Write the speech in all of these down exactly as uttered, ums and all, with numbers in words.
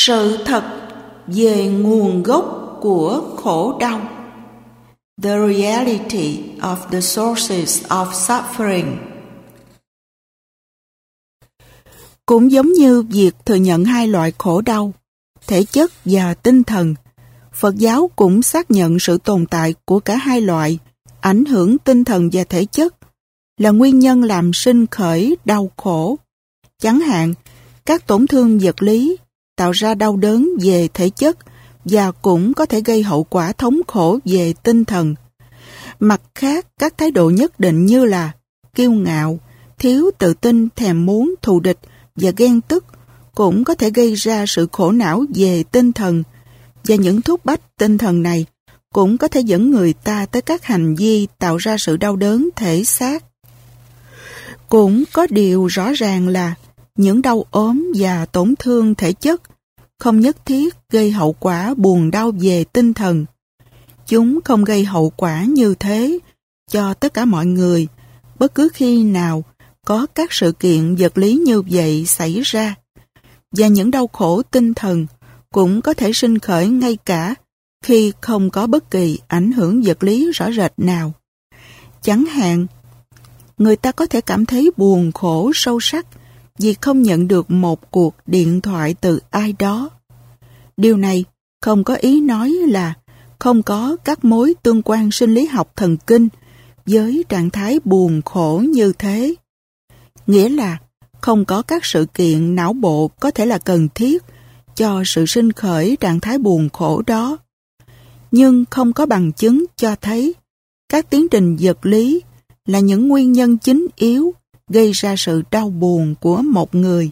Sự thật về nguồn gốc của khổ đau. The reality of the sources of suffering. Cũng giống như việc thừa nhận hai loại khổ đau, thể chất và tinh thần, Phật giáo cũng xác nhận sự tồn tại của cả hai loại, ảnh hưởng tinh thần và thể chất, là nguyên nhân làm sinh khởi đau khổ. Chẳng hạn, các tổn thương vật lý tạo ra đau đớn về thể chất và cũng có thể gây hậu quả thống khổ về tinh thần. Mặt khác, các thái độ nhất định như là kiêu ngạo, thiếu tự tin, thèm muốn, thù địch và ghen tức cũng có thể gây ra sự khổ não về tinh thần, và những thúc bách tinh thần này cũng có thể dẫn người ta tới các hành vi tạo ra sự đau đớn thể xác. Cũng có điều rõ ràng là những đau ốm và tổn thương thể chất không nhất thiết gây hậu quả buồn đau về tinh thần. Chúng không gây hậu quả như thế cho tất cả mọi người, bất cứ khi nào có các sự kiện vật lý như vậy xảy ra. Và những đau khổ tinh thần cũng có thể sinh khởi ngay cả khi không có bất kỳ ảnh hưởng vật lý rõ rệt nào. Chẳng hạn, người ta có thể cảm thấy buồn khổ sâu sắc vì không nhận được một cuộc điện thoại từ ai đó. Điều này không có ý nói là không có các mối tương quan sinh lý học thần kinh với trạng thái buồn khổ như thế. Nghĩa là không có các sự kiện não bộ có thể là cần thiết cho sự sinh khởi trạng thái buồn khổ đó. Nhưng không có bằng chứng cho thấy các tiến trình vật lý là những nguyên nhân chính yếu gây ra sự đau buồn của một người.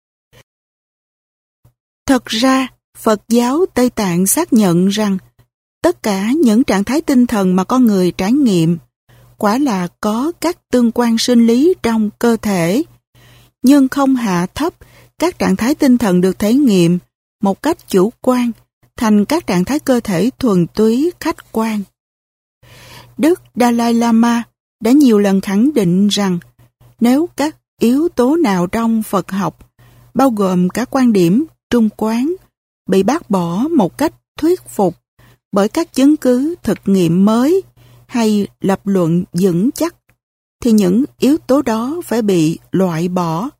Thật ra, Phật giáo Tây Tạng xác nhận rằng tất cả những trạng thái tinh thần mà con người trải nghiệm quả là có các tương quan sinh lý trong cơ thể, nhưng không hạ thấp các trạng thái tinh thần được thể nghiệm một cách chủ quan thành các trạng thái cơ thể thuần túy khách quan. Đức Dalai Lama đã nhiều lần khẳng định rằng nếu các yếu tố nào trong Phật học, bao gồm cả quan điểm trung quán, bị bác bỏ một cách thuyết phục bởi các chứng cứ thực nghiệm mới hay lập luận vững chắc, thì những yếu tố đó phải bị loại bỏ.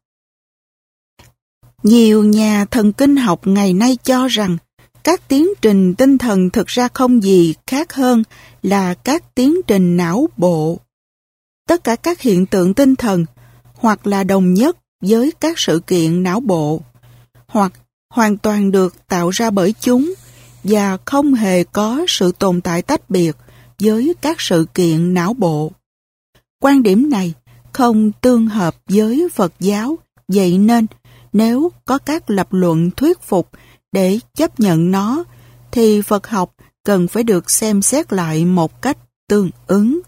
Nhiều nhà thần kinh học ngày nay cho rằng các tiến trình tinh thần thực ra không gì khác hơn là các tiến trình não bộ. Tất cả các hiện tượng tinh thần hoặc là đồng nhất với các sự kiện não bộ, hoặc hoàn toàn được tạo ra bởi chúng và không hề có sự tồn tại tách biệt với các sự kiện não bộ. Quan điểm này không tương hợp với Phật giáo, vậy nên nếu có các lập luận thuyết phục để chấp nhận nó, thì Phật học cần phải được xem xét lại một cách tương ứng.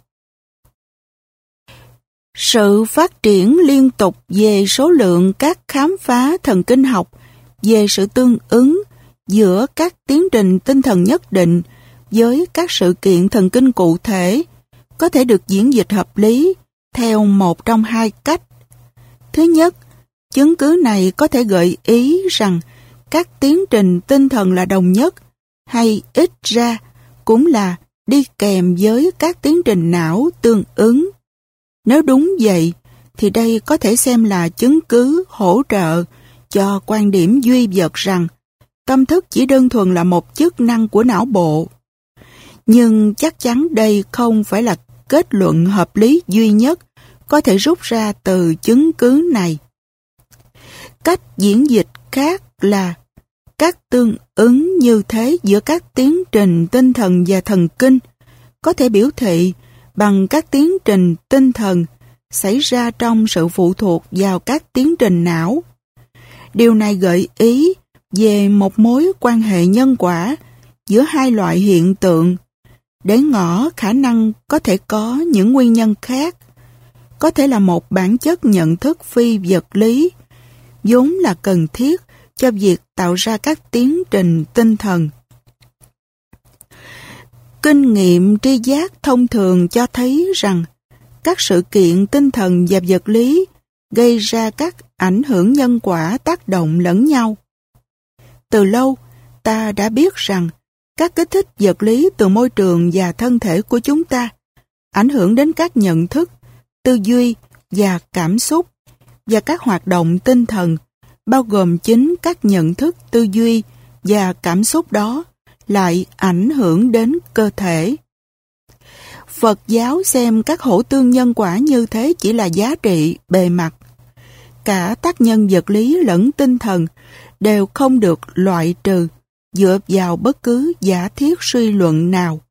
Sự phát triển liên tục về số lượng các khám phá thần kinh học về sự tương ứng giữa các tiến trình tinh thần nhất định với các sự kiện thần kinh cụ thể có thể được diễn dịch hợp lý theo một trong hai cách. Thứ nhất, chứng cứ này có thể gợi ý rằng các tiến trình tinh thần là đồng nhất, hay ít ra cũng là đi kèm với các tiến trình não tương ứng. Nếu đúng vậy, thì đây có thể xem là chứng cứ hỗ trợ cho quan điểm duy vật rằng tâm thức chỉ đơn thuần là một chức năng của não bộ. Nhưng chắc chắn đây không phải là kết luận hợp lý duy nhất có thể rút ra từ chứng cứ này. Cách diễn dịch khác là các tương ứng như thế giữa các tiến trình tinh thần và thần kinh có thể biểu thị bằng các tiến trình tinh thần xảy ra trong sự phụ thuộc vào các tiến trình não. Điều này gợi ý về một mối quan hệ nhân quả giữa hai loại hiện tượng, để ngỏ khả năng có thể có những nguyên nhân khác, có thể là một bản chất nhận thức phi vật lý, vốn là cần thiết cho việc tạo ra các tiến trình tinh thần. Kinh nghiệm tri giác thông thường cho thấy rằng các sự kiện tinh thần và vật lý gây ra các ảnh hưởng nhân quả tác động lẫn nhau. Từ lâu, ta đã biết rằng các kích thích vật lý từ môi trường và thân thể của chúng ta ảnh hưởng đến các nhận thức, tư duy và cảm xúc và các hoạt động tinh thần, bao gồm chính các nhận thức, tư duy và cảm xúc đó lại ảnh hưởng đến cơ thể. Phật giáo xem các hỗ tương nhân quả như thế chỉ là giá trị bề mặt. Cả tác nhân vật lý lẫn tinh thần đều không được loại trừ dựa vào bất cứ giả thiết suy luận nào.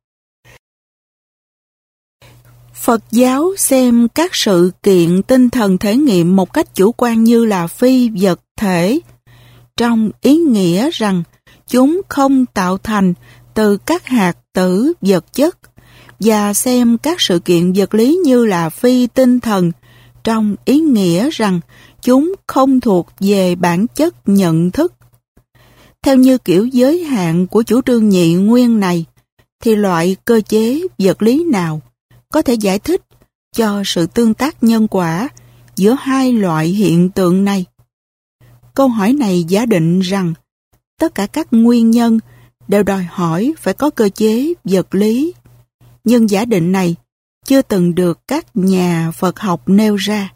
Phật giáo xem các sự kiện tinh thần thể nghiệm một cách chủ quan như là phi vật thể, trong ý nghĩa rằng chúng không tạo thành từ các hạt tử vật chất, và xem các sự kiện vật lý như là phi tinh thần, trong ý nghĩa rằng chúng không thuộc về bản chất nhận thức. Theo như kiểu giới hạn của chủ trương nhị nguyên này, thì loại cơ chế vật lý nào có thể giải thích cho sự tương tác nhân quả giữa hai loại hiện tượng này? Câu hỏi này giả định rằng tất cả các nguyên nhân đều đòi hỏi phải có cơ chế vật lý, nhưng giả định này chưa từng được các nhà Phật học nêu ra.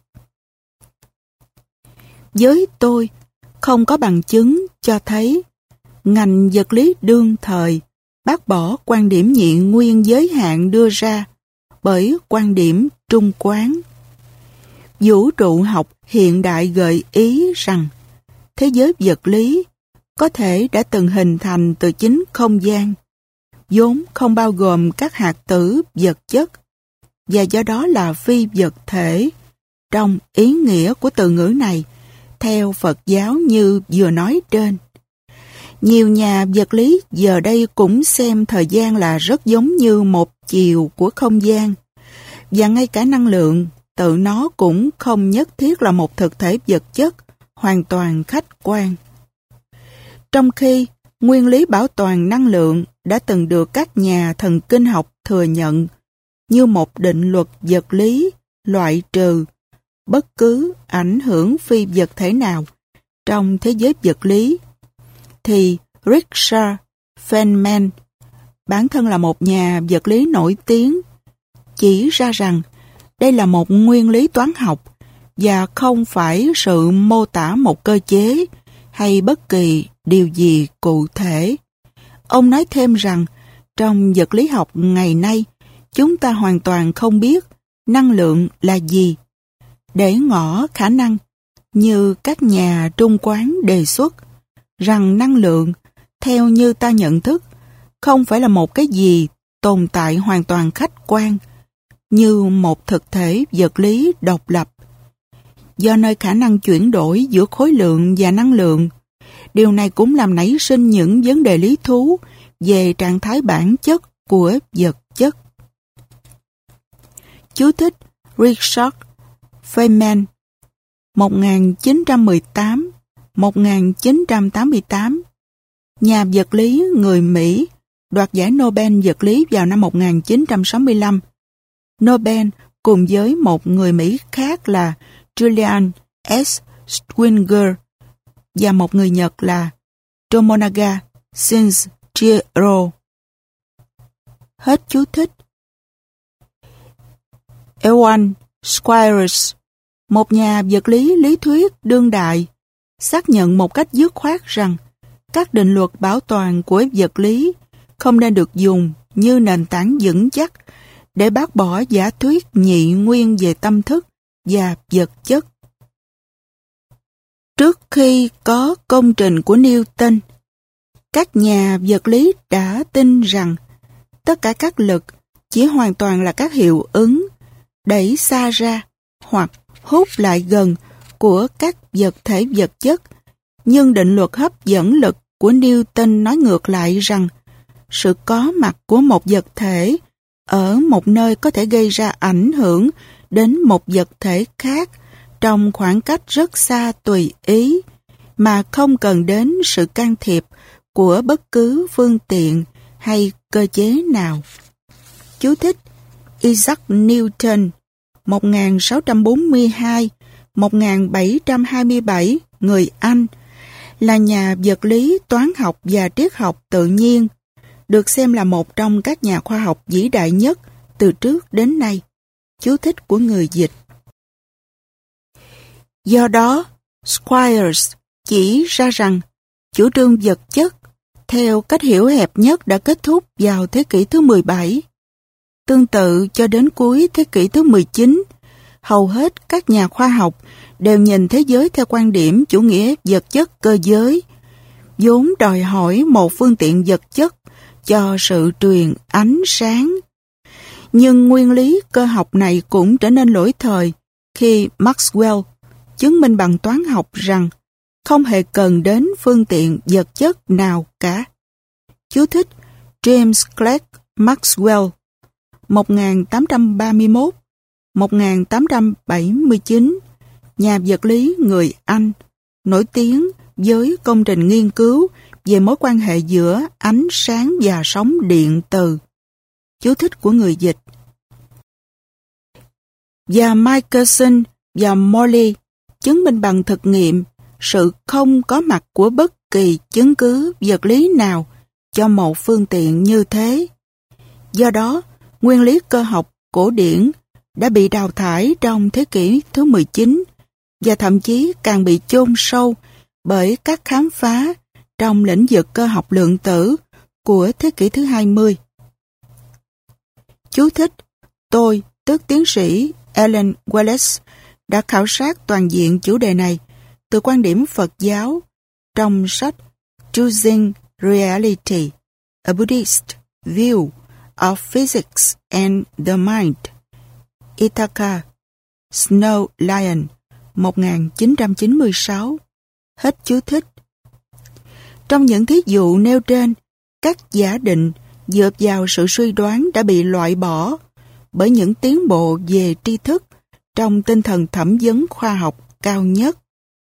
Với tôi, không có bằng chứng cho thấy ngành vật lý đương thời bác bỏ quan điểm nhị nguyên giới hạn đưa ra bởi quan điểm trung quán. Vũ trụ học hiện đại gợi ý rằng thế giới vật lý có thể đã từng hình thành từ chính không gian, vốn không bao gồm các hạt tử vật chất, và do đó là phi vật thể trong ý nghĩa của từ ngữ này, theo Phật giáo như vừa nói trên. Nhiều nhà vật lý giờ đây cũng xem thời gian là rất giống như một chiều của không gian, và ngay cả năng lượng tự nó cũng không nhất thiết là một thực thể vật chất hoàn toàn khách quan. Trong khi nguyên lý bảo toàn năng lượng đã từng được các nhà thần kinh học thừa nhận như một định luật vật lý loại trừ bất cứ ảnh hưởng phi vật thể nào trong thế giới vật lý, thì Richard Feynman, bản thân là một nhà vật lý nổi tiếng, chỉ ra rằng đây là một nguyên lý toán học và không phải sự mô tả một cơ chế hay bất kỳ điều gì cụ thể. Ông nói thêm rằng trong vật lý học ngày nay, chúng ta hoàn toàn không biết năng lượng là gì. Để ngỏ khả năng, như các nhà trung quán đề xuất, rằng năng lượng, theo như ta nhận thức, không phải là một cái gì tồn tại hoàn toàn khách quan, như một thực thể vật lý độc lập. Do nơi khả năng chuyển đổi giữa khối lượng và năng lượng, điều này cũng làm nảy sinh những vấn đề lý thú về trạng thái bản chất của vật chất. Chú thích Richard Feynman, một nghìn chín trăm mười tám đến một nghìn chín trăm tám mươi tám, nhà vật lý người Mỹ, đoạt giải Nobel vật lý vào năm một nghìn chín trăm sáu mươi lăm. Nobel cùng với một người Mỹ khác là Julian S. Schwinger và một người Nhật là Tomonaga Shinjiro. Hết chú thích. Ewan Squires, một nhà vật lý lý thuyết đương đại, xác nhận một cách dứt khoát rằng các định luật bảo toàn của vật lý không nên được dùng như nền tảng vững chắc để bác bỏ giả thuyết nhị nguyên về tâm thức và vật chất. Trước khi có công trình của Newton, các nhà vật lý đã tin rằng tất cả các lực chỉ hoàn toàn là các hiệu ứng đẩy xa ra hoặc hút lại gần của các vật thể vật chất, nhưng định luật hấp dẫn lực của Newton nói ngược lại rằng sự có mặt của một vật thể ở một nơi có thể gây ra ảnh hưởng đến một vật thể khác trong khoảng cách rất xa tùy ý, mà không cần đến sự can thiệp của bất cứ phương tiện hay cơ chế nào. Chú thích Isaac Newton, một nghìn sáu trăm bốn mươi hai đến một nghìn bảy trăm hai mươi bảy, người Anh, là nhà vật lý, toán học và triết học tự nhiên, được xem là một trong các nhà khoa học vĩ đại nhất từ trước đến nay. Chú thích của người dịch. Do đó, Squires chỉ ra rằng chủ trương vật chất theo cách hiểu hẹp nhất đã kết thúc vào thế kỷ thứ mười bảy. Tương tự cho đến cuối thế kỷ thứ mười chín, hầu hết các nhà khoa học đều nhìn thế giới theo quan điểm chủ nghĩa vật chất cơ giới, vốn đòi hỏi một phương tiện vật chất cho sự truyền ánh sáng. Nhưng nguyên lý cơ học này cũng trở nên lỗi thời khi Maxwell chứng minh bằng toán học rằng không hề cần đến phương tiện vật chất nào cả. Chú thích James Clerk Maxwell một nghìn tám trăm ba mươi mốt đến một nghìn tám trăm bảy mươi chín, nhà vật lý người Anh, nổi tiếng với công trình nghiên cứu về mối quan hệ giữa ánh sáng và sóng điện từ. Chú thích của người dịch. Và Michelson và Morley chứng minh bằng thực nghiệm sự không có mặt của bất kỳ chứng cứ vật lý nào cho một phương tiện như thế. Do đó, nguyên lý cơ học cổ điển đã bị đào thải trong thế kỷ thứ mười chín và thậm chí càng bị chôn sâu bởi các khám phá trong lĩnh vực cơ học lượng tử của thế kỷ thứ hai mươi. Chú thích: Tôi, tức tiến sĩ Alan Wallace, đã khảo sát toàn diện chủ đề này từ quan điểm Phật giáo trong sách Choosing Reality, A Buddhist View of Physics and the Mind, Ithaca, Snow Lion, một nghìn chín trăm chín mươi sáu. Hết chú thích. Trong những thí dụ nêu trên, các giả định dựa vào sự suy đoán đã bị loại bỏ bởi những tiến bộ về tri thức trong tinh thần thẩm vấn khoa học cao nhất.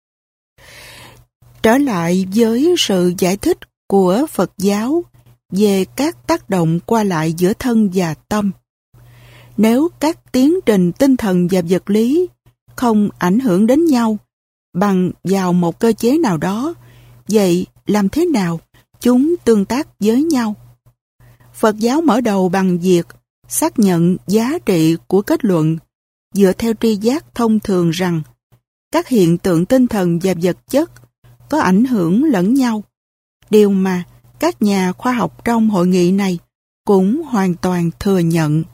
Trở lại với sự giải thích của Phật giáo về các tác động qua lại giữa thân và tâm. Nếu các tiến trình tinh thần và vật lý không ảnh hưởng đến nhau bằng vào một cơ chế nào đó, vậy làm thế nào chúng tương tác với nhau? Phật giáo mở đầu bằng việc xác nhận giá trị của kết luận dựa theo tri giác thông thường rằng các hiện tượng tinh thần và vật chất có ảnh hưởng lẫn nhau, điều mà các nhà khoa học trong hội nghị này cũng hoàn toàn thừa nhận.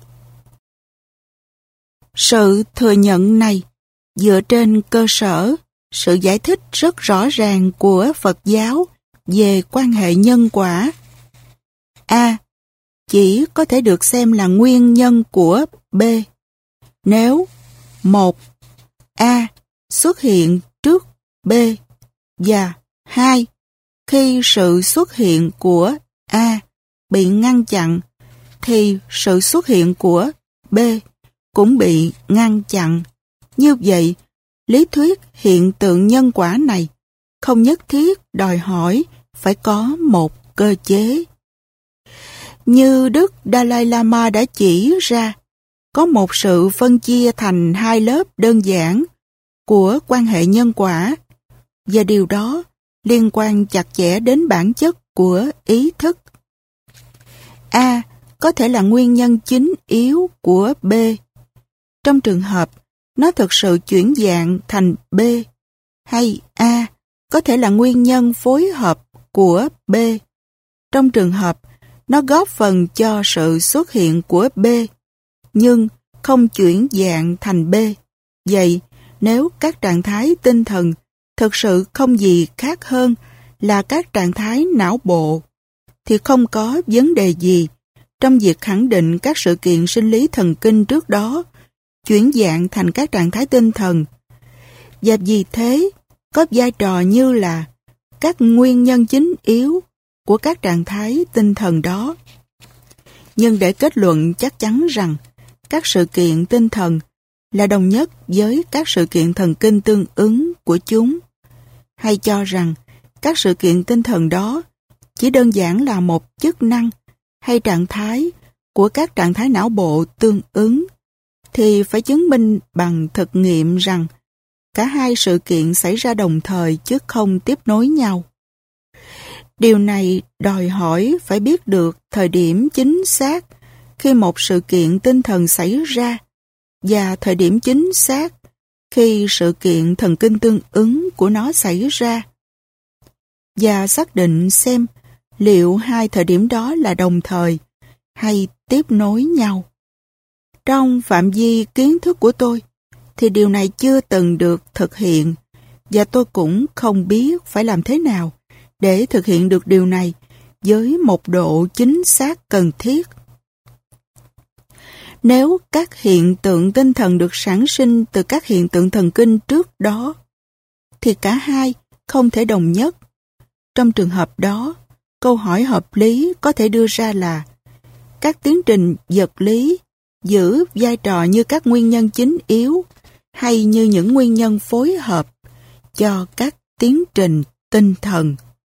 Sự thừa nhận này dựa trên cơ sở sự giải thích rất rõ ràng của Phật giáo về quan hệ nhân quả. A chỉ có thể được xem là nguyên nhân của B nếu một A xuất hiện trước B và hai khi sự xuất hiện của A bị ngăn chặn thì sự xuất hiện của B cũng bị ngăn chặn. Như vậy, lý thuyết hiện tượng nhân quả này không nhất thiết đòi hỏi phải có một cơ chế. Như Đức Dalai Lama đã chỉ ra, có một sự phân chia thành hai lớp đơn giản của quan hệ nhân quả, và điều đó liên quan chặt chẽ đến bản chất của ý thức. A có thể là nguyên nhân chính yếu của B. Trong trường hợp nó thực sự chuyển dạng thành B, hay A có thể là nguyên nhân phối hợp của B. Trong trường hợp nó góp phần cho sự xuất hiện của B, nhưng không chuyển dạng thành B. Vậy, nếu các trạng thái tinh thần thực sự không gì khác hơn là các trạng thái não bộ, thì không có vấn đề gì trong việc khẳng định các sự kiện sinh lý thần kinh trước đó chuyển dạng thành các trạng thái tinh thần, và vì thế có vai trò như là các nguyên nhân chính yếu của các trạng thái tinh thần đó. Nhưng để kết luận chắc chắn rằng các sự kiện tinh thần là đồng nhất với các sự kiện thần kinh tương ứng của chúng, hay cho rằng các sự kiện tinh thần đó chỉ đơn giản là một chức năng hay trạng thái của các trạng thái não bộ tương ứng, thì phải chứng minh bằng thực nghiệm rằng cả hai sự kiện xảy ra đồng thời chứ không tiếp nối nhau. Điều này đòi hỏi phải biết được thời điểm chính xác khi một sự kiện tinh thần xảy ra và thời điểm chính xác khi sự kiện thần kinh tương ứng của nó xảy ra, và xác định xem liệu hai thời điểm đó là đồng thời hay tiếp nối nhau. Trong phạm vi kiến thức của tôi thì điều này chưa từng được thực hiện, và tôi cũng không biết phải làm thế nào để thực hiện được điều này với một độ chính xác cần thiết. Nếu các hiện tượng tinh thần được sản sinh từ các hiện tượng thần kinh trước đó, thì cả hai không thể đồng nhất. Trong trường hợp đó, câu hỏi hợp lý có thể đưa ra là các tiến trình vật lý giữ vai trò như các nguyên nhân chính yếu hay như những nguyên nhân phối hợp cho các tiến trình tinh thần.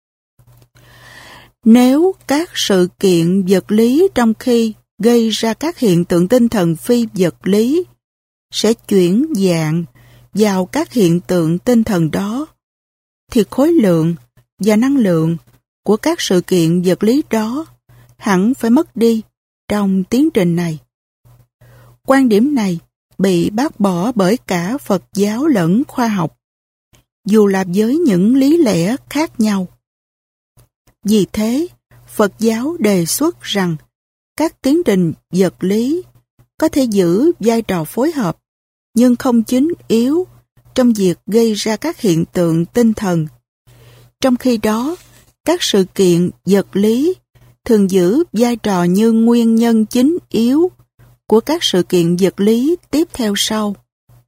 Nếu các sự kiện vật lý trong khi gây ra các hiện tượng tinh thần phi vật lý sẽ chuyển dạng vào các hiện tượng tinh thần đó, thì khối lượng và năng lượng của các sự kiện vật lý đó hẳn phải mất đi trong tiến trình này. Quan điểm này bị bác bỏ bởi cả Phật giáo lẫn khoa học, dù là với những lý lẽ khác nhau. Vì thế, Phật giáo đề xuất rằng các tiến trình vật lý có thể giữ vai trò phối hợp, nhưng không chính yếu trong việc gây ra các hiện tượng tinh thần. Trong khi đó, các sự kiện vật lý thường giữ vai trò như nguyên nhân chính yếu của các sự kiện vật lý tiếp theo sau.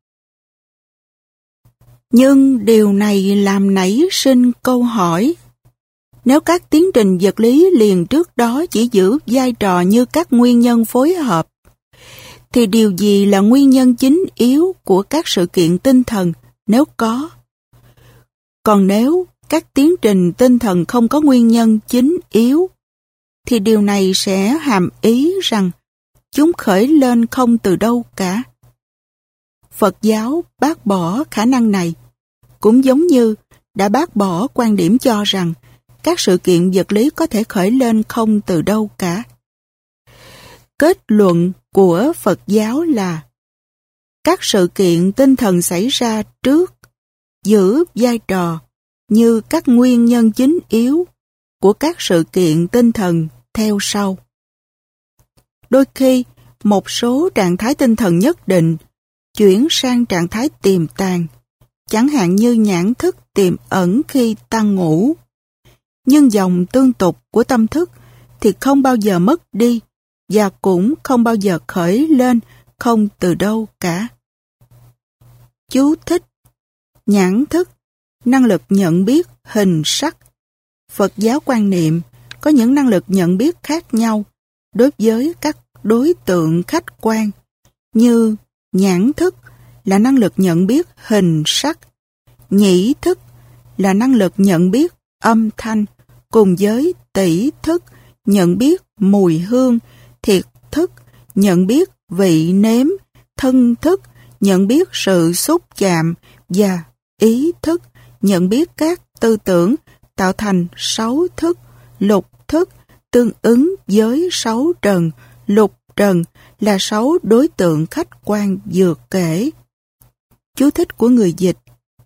Nhưng điều này làm nảy sinh câu hỏi: nếu các tiến trình vật lý liền trước đó chỉ giữ vai trò như các nguyên nhân phối hợp, thì điều gì là nguyên nhân chính yếu của các sự kiện tinh thần nếu có? Còn nếu các tiến trình tinh thần không có nguyên nhân chính yếu, thì điều này sẽ hàm ý rằng chúng khởi lên không từ đâu cả. Phật giáo bác bỏ khả năng này, cũng giống như đã bác bỏ quan điểm cho rằng các sự kiện vật lý có thể khởi lên không từ đâu cả. Kết luận của Phật giáo là các sự kiện tinh thần xảy ra trước giữ vai trò như các nguyên nhân chính yếu của các sự kiện tinh thần theo sau. Đôi khi, một số trạng thái tinh thần nhất định chuyển sang trạng thái tiềm tàng, chẳng hạn như nhãn thức tiềm ẩn khi ta ngủ. Nhưng dòng tương tục của tâm thức thì không bao giờ mất đi và cũng không bao giờ khởi lên không từ đâu cả. Chú thích: nhãn thức, năng lực nhận biết hình sắc. Phật giáo quan niệm có những năng lực nhận biết khác nhau đối với các đối tượng khách quan, như nhãn thức là năng lực nhận biết hình sắc, nhĩ thức là năng lực nhận biết âm thanh, cùng với tỷ thức nhận biết mùi hương, thiệt thức nhận biết vị nếm, thân thức nhận biết sự xúc chạm, và ý thức nhận biết các tư tưởng, tạo thành sáu thức. Lục thức tương ứng với sáu trần, lục trần là sáu đối tượng khách quan vừa kể. Chú thích của người dịch: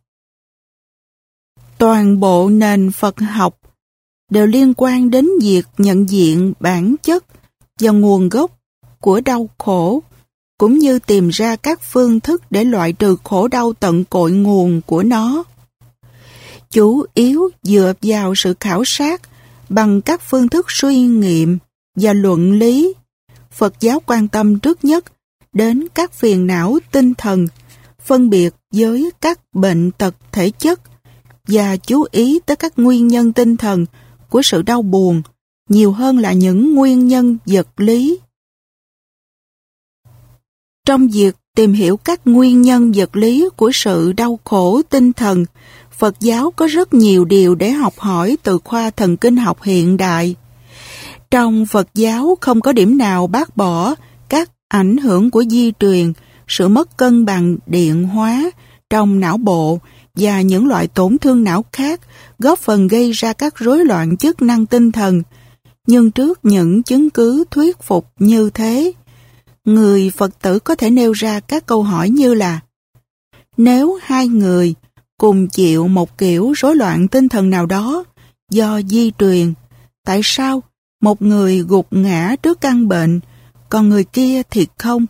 toàn bộ nền Phật học đều liên quan đến việc nhận diện bản chất và nguồn gốc của đau khổ, cũng như tìm ra các phương thức để loại trừ khổ đau tận cội nguồn của nó. Chủ yếu dựa vào sự khảo sát bằng các phương thức suy nghiệm và luận lý. Phật giáo quan tâm trước nhất đến các phiền não tinh thần, phân biệt với các bệnh tật thể chất, và chú ý tới các nguyên nhân tinh thần của sự đau buồn nhiều hơn là những nguyên nhân vật lý. Trong việc tìm hiểu các nguyên nhân vật lý của sự đau khổ tinh thần, Phật giáo có rất nhiều điều để học hỏi từ khoa thần kinh học hiện đại. Trong Phật giáo không có điểm nào bác bỏ các ảnh hưởng của di truyền, sự mất cân bằng điện hóa trong não bộ và những loại tổn thương não khác góp phần gây ra các rối loạn chức năng tinh thần. Nhưng trước những chứng cứ thuyết phục như thế, người Phật tử có thể nêu ra các câu hỏi như là: nếu hai người cùng chịu một kiểu rối loạn tinh thần nào đó do di truyền, tại sao một người gục ngã trước căn bệnh, còn người kia thì không?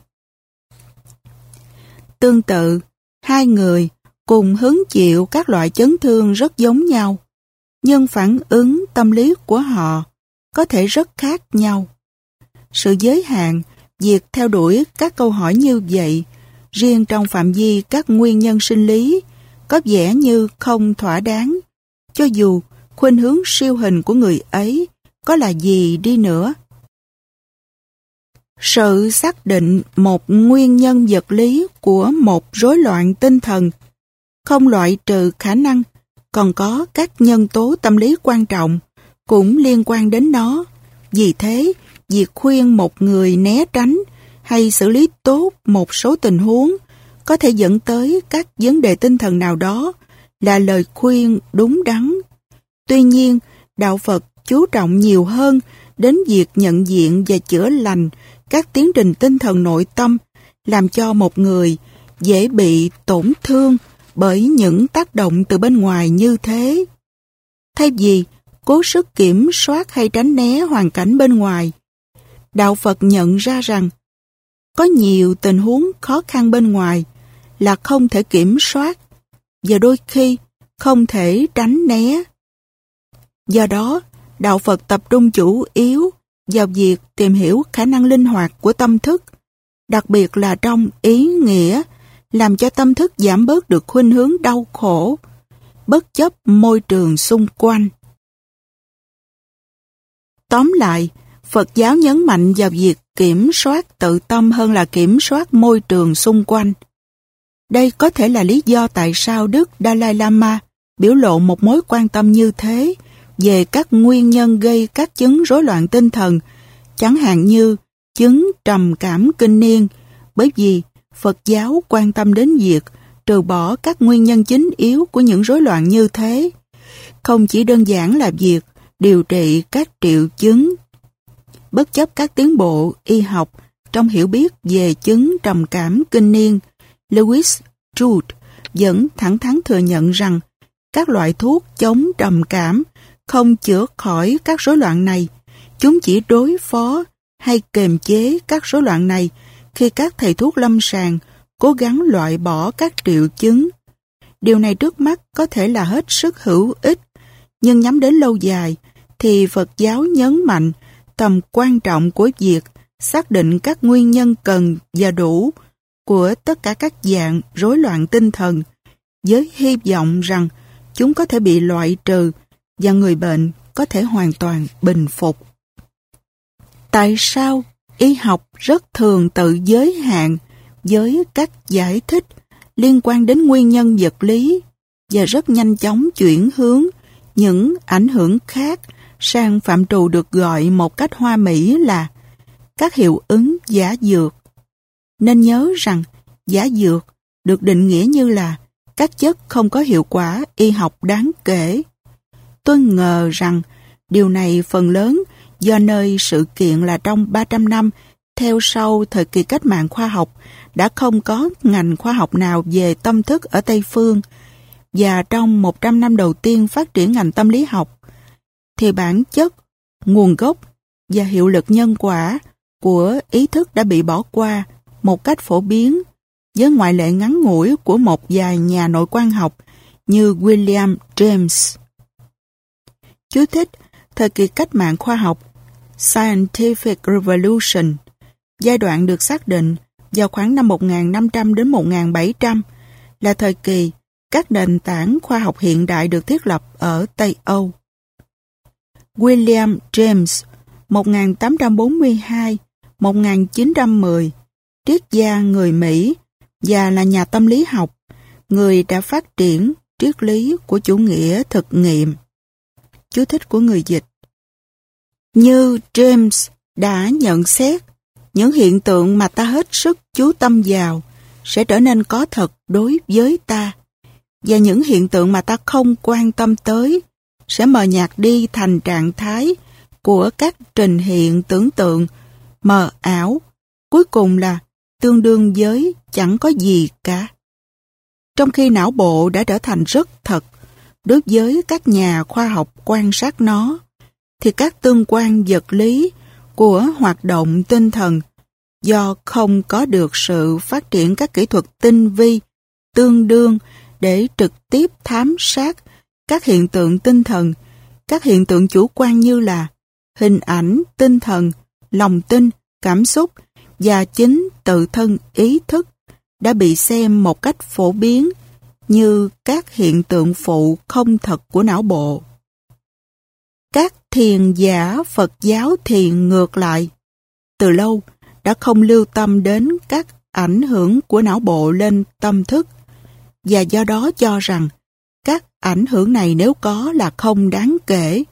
Tương tự, hai người cùng hứng chịu các loại chấn thương rất giống nhau, nhưng phản ứng tâm lý của họ có thể rất khác nhau. Sự giới hạn việc theo đuổi các câu hỏi như vậy, riêng trong phạm vi các nguyên nhân sinh lý, có vẻ như không thỏa đáng, cho dù khuynh hướng siêu hình của người ấy có là gì đi nữa. Sự xác định một nguyên nhân vật lý của một rối loạn tinh thần không loại trừ khả năng còn có các nhân tố tâm lý quan trọng cũng liên quan đến nó. Vì thế, việc khuyên một người né tránh hay xử lý tốt một số tình huống có thể dẫn tới các vấn đề tinh thần nào đó là lời khuyên đúng đắn. Tuy nhiên, Đạo Phật chú trọng nhiều hơn đến việc nhận diện và chữa lành các tiến trình tinh thần nội tâm làm cho một người dễ bị tổn thương bởi những tác động từ bên ngoài như thế. Thay vì cố sức kiểm soát hay tránh né hoàn cảnh bên ngoài, Đạo Phật nhận ra rằng có nhiều tình huống khó khăn bên ngoài là không thể kiểm soát và đôi khi không thể tránh né. Do đó, Đạo Phật tập trung chủ yếu vào việc tìm hiểu khả năng linh hoạt của tâm thức, đặc biệt là trong ý nghĩa làm cho tâm thức giảm bớt được khuynh hướng đau khổ, bất chấp môi trường xung quanh. Tóm lại, Phật giáo nhấn mạnh vào việc kiểm soát tự tâm hơn là kiểm soát môi trường xung quanh. Đây có thể là lý do tại sao Đức Dalai Lama biểu lộ một mối quan tâm như thế về các nguyên nhân gây các chứng rối loạn tinh thần, chẳng hạn như chứng trầm cảm kinh niên, bởi vì Phật giáo quan tâm đến việc trừ bỏ các nguyên nhân chính yếu của những rối loạn như thế, không chỉ đơn giản là việc điều trị các triệu chứng. Bất chấp các tiến bộ y học trong hiểu biết về chứng trầm cảm kinh niên, Louis Jude vẫn thẳng thắn thừa nhận rằng các loại thuốc chống trầm cảm không chữa khỏi các rối loạn này. Chúng chỉ đối phó hay kiềm chế các rối loạn này khi các thầy thuốc lâm sàng cố gắng loại bỏ các triệu chứng. Điều này trước mắt có thể là hết sức hữu ích, nhưng nhắm đến lâu dài thì Phật giáo nhấn mạnh tầm quan trọng của việc xác định các nguyên nhân cần và đủ của tất cả các dạng rối loạn tinh thần, với hy vọng rằng chúng có thể bị loại trừ và người bệnh có thể hoàn toàn bình phục. Tại sao y học rất thường tự giới hạn với các giải thích liên quan đến nguyên nhân vật lý và rất nhanh chóng chuyển hướng những ảnh hưởng khác sang phạm trù được gọi một cách hoa mỹ là các hiệu ứng giả dược? Nên nhớ rằng giả dược được định nghĩa như là các chất không có hiệu quả y học đáng kể. Tôi ngờ rằng điều này phần lớn do nơi sự kiện là trong ba trăm năm theo sau thời kỳ cách mạng khoa học đã không có ngành khoa học nào về tâm thức ở Tây Phương, và trong một trăm năm đầu tiên phát triển ngành tâm lý học thì bản chất, nguồn gốc và hiệu lực nhân quả của ý thức đã bị bỏ qua một cách phổ biến, với ngoại lệ ngắn ngủi của một vài nhà nội quan học như William James. Chú thích: thời kỳ cách mạng khoa học Scientific Revolution, giai đoạn được xác định vào khoảng năm một nghìn năm trăm đến một nghìn bảy trăm, là thời kỳ các nền tảng khoa học hiện đại được thiết lập ở Tây Âu. William James, một nghìn tám trăm bốn mươi hai đến một nghìn chín trăm mười, triết gia người Mỹ và là nhà tâm lý học, người đã phát triển triết lý của chủ nghĩa thực nghiệm. Chú thích của người dịch: như James đã nhận xét, những hiện tượng mà ta hết sức chú tâm vào sẽ trở nên có thật đối với ta. và những hiện tượng mà ta không quan tâm tới sẽ mờ nhạt đi thành trạng thái của các trình hiện tưởng tượng mờ ảo, cuối cùng là tương đương với chẳng có gì cả. Trong khi não bộ đã trở thành rất thật, đối với các nhà khoa học quan sát nó, thì các tương quan vật lý của hoạt động tinh thần do không có được sự phát triển các kỹ thuật tinh vi tương đương để trực tiếp thám sát các hiện tượng tinh thần, các hiện tượng chủ quan như là hình ảnh, tinh thần, lòng tin, cảm xúc và chính tự thân ý thức đã bị xem một cách phổ biến như các hiện tượng phụ không thật của não bộ. Các thiền giả Phật giáo thì ngược lại, từ lâu đã không lưu tâm đến các ảnh hưởng của não bộ lên tâm thức, và do đó cho rằng các ảnh hưởng này nếu có là không đáng kể.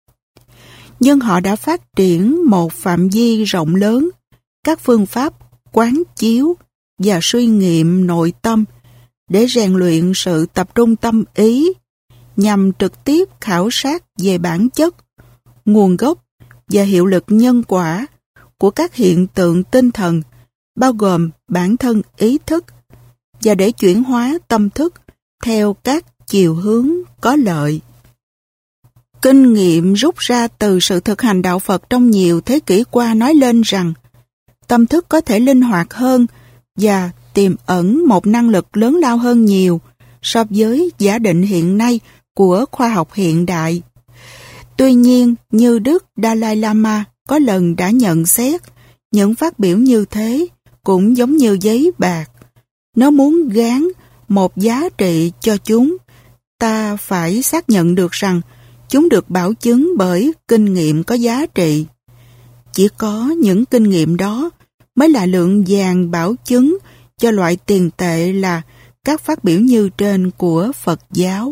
Nhưng họ đã phát triển một phạm vi rộng lớn các phương pháp quán chiếu và suy nghiệm nội tâm để rèn luyện sự tập trung tâm ý nhằm trực tiếp khảo sát về bản chất, nguồn gốc và hiệu lực nhân quả của các hiện tượng tinh thần, bao gồm bản thân ý thức, và để chuyển hóa tâm thức theo các chiều hướng có lợi. Kinh nghiệm rút ra từ sự thực hành đạo Phật trong nhiều thế kỷ qua nói lên rằng tâm thức có thể linh hoạt hơn và tiềm ẩn một năng lực lớn lao hơn nhiều so với giả định hiện nay của khoa học hiện đại. Tuy nhiên, như Đức Dalai Lama có lần đã nhận xét, những phát biểu như thế cũng giống như giấy bạc. Nếu muốn gán một giá trị cho chúng, ta phải xác nhận được rằng chúng được bảo chứng bởi kinh nghiệm có giá trị. Chỉ có những kinh nghiệm đó mới là lượng vàng bảo chứng cho loại tiền tệ là các phát biểu như trên của Phật giáo.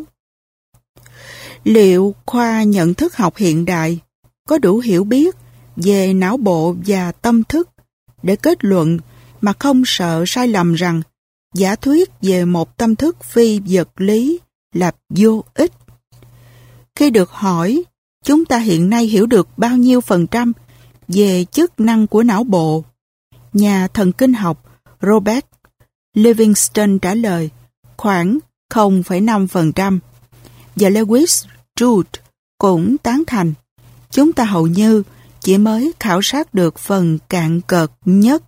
Liệu khoa nhận thức học hiện đại có đủ hiểu biết về não bộ và tâm thức để kết luận mà không sợ sai lầm rằng giả thuyết về một tâm thức phi vật lý là vô ích? Khi được hỏi chúng ta hiện nay hiểu được bao nhiêu phần trăm về chức năng của não bộ, nhà thần kinh học Robert Livingston trả lời khoảng không phẩy năm phần trăm, và Lewis Judd cũng tán thành chúng ta hầu như chỉ mới khảo sát được phần cạn cợt nhất.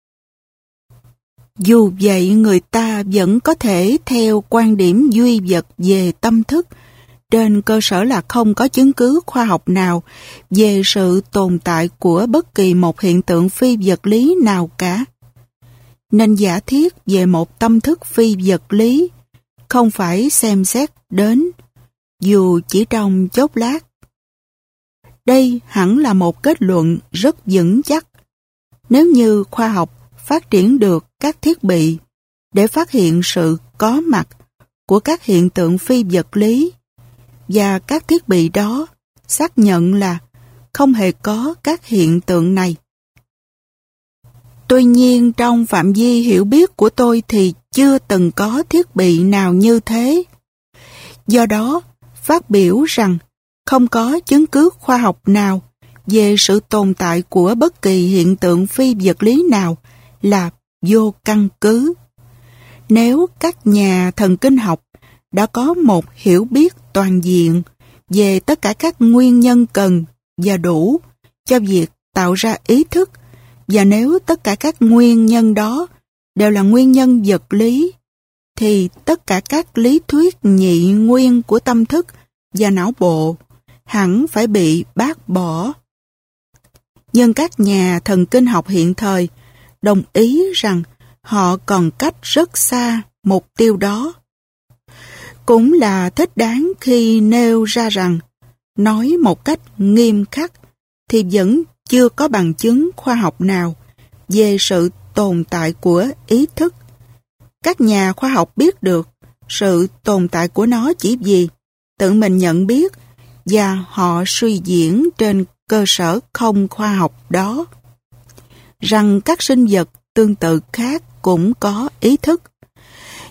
Dù vậy, người ta vẫn có thể theo quan điểm duy vật về tâm thức trên cơ sở là không có chứng cứ khoa học nào về sự tồn tại của bất kỳ một hiện tượng phi vật lý nào cả. Nên giả thiết về một tâm thức phi vật lý không phải xem xét đến, dù chỉ trong chốc lát. Đây hẳn là một kết luận rất vững chắc. Nếu như khoa học phát triển được các thiết bị để phát hiện sự có mặt của các hiện tượng phi vật lý, và các thiết bị đó xác nhận là không hề có các hiện tượng này. Tuy nhiên, trong phạm vi hiểu biết của tôi thì chưa từng có thiết bị nào như thế. Do đó, phát biểu rằng không có chứng cứ khoa học nào về sự tồn tại của bất kỳ hiện tượng phi vật lý nào là vô căn cứ. Nếu các nhà thần kinh học đã có một hiểu biết toàn diện về tất cả các nguyên nhân cần và đủ cho việc tạo ra ý thức, và nếu tất cả các nguyên nhân đó đều là nguyên nhân vật lý, thì tất cả các lý thuyết nhị nguyên của tâm thức và não bộ hẳn phải bị bác bỏ. Nhưng các nhà thần kinh học hiện thời đồng ý rằng họ còn cách rất xa mục tiêu đó. Cũng là thích đáng khi nêu ra rằng, nói một cách nghiêm khắc, thì vẫn chưa có bằng chứng khoa học nào về sự tồn tại của ý thức. Các nhà khoa học biết được sự tồn tại của nó chỉ vì tự mình nhận biết, và họ suy diễn trên cơ sở không khoa học đó rằng các sinh vật tương tự khác cũng có ý thức.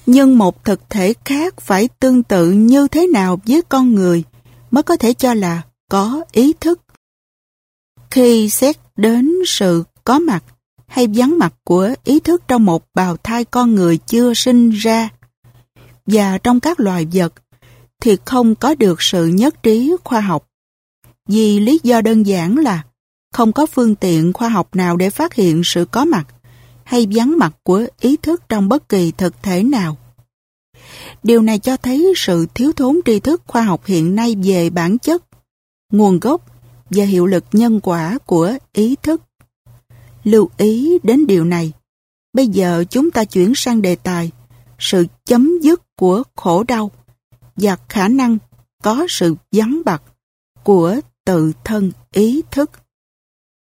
Nhưng một thực thể khác phải tương tự như thế nào với con người mới có thể cho là có ý thức? Khi xét đến sự có mặt hay vắng mặt của ý thức trong một bào thai con người chưa sinh ra và trong các loài vật, thì không có được sự nhất trí khoa học. Vì lý do đơn giản là không có phương tiện khoa học nào để phát hiện sự có mặt hay vắng mặt của ý thức trong bất kỳ thực thể nào. Điều này cho thấy sự thiếu thốn tri thức khoa học hiện nay về bản chất, nguồn gốc và hiệu lực nhân quả của ý thức. Lưu ý đến điều này. Bây giờ chúng ta chuyển sang đề tài sự chấm dứt của khổ đau và khả năng có sự vắng mặt của tự thân ý thức.